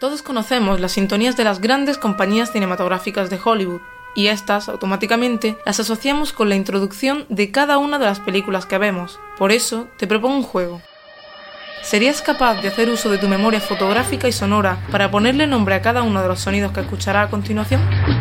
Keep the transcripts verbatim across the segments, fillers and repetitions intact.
Todos conocemos las sintonías de las grandes compañías cinematográficas de Hollywood, y estas, automáticamente, las asociamos con la introducción de cada una de las películas que vemos. Por eso, te propongo un juego. ¿Serías capaz de hacer uso de tu memoria fotográfica y sonora para ponerle nombre a cada uno de los sonidos que escucharás a continuación?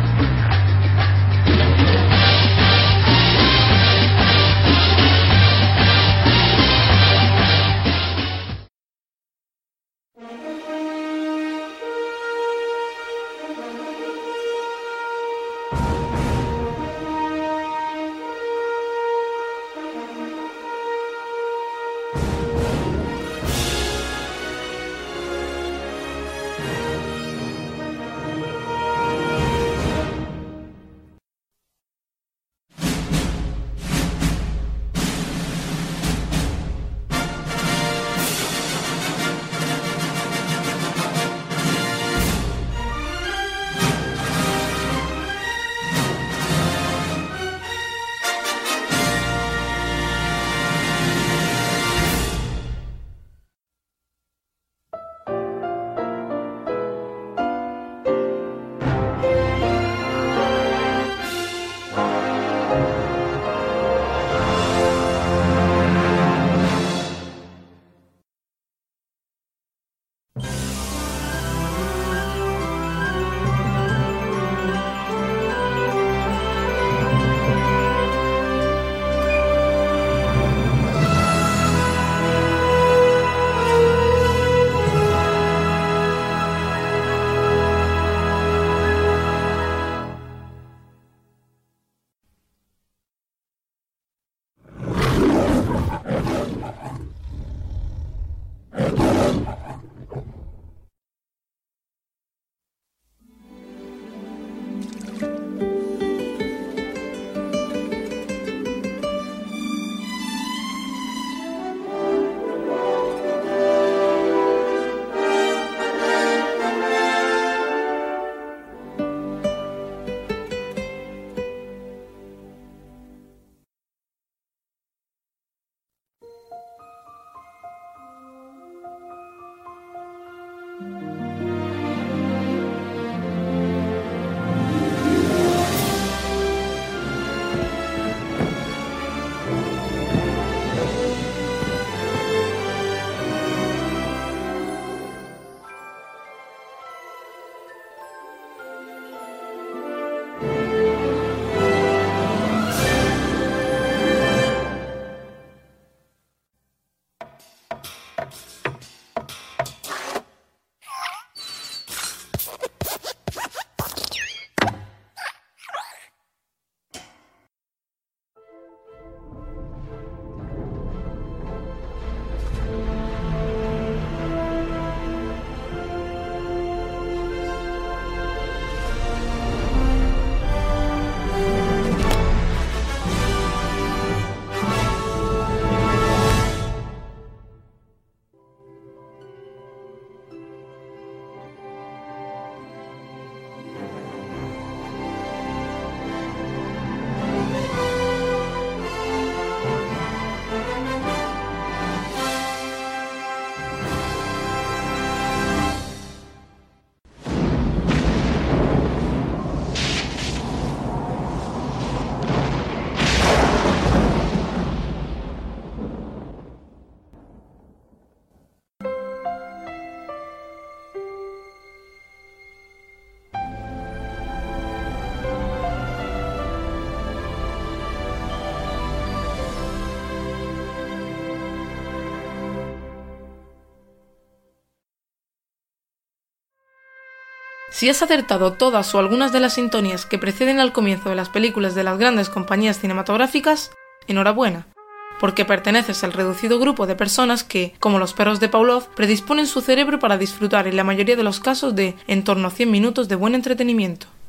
Si has acertado todas o algunas de las sintonías que preceden al comienzo de las películas de las grandes compañías cinematográficas, enhorabuena, porque perteneces al reducido grupo de personas que, como los perros de Pavlov, predisponen su cerebro para disfrutar en la mayoría de los casos de en torno a cien minutos de buen entretenimiento.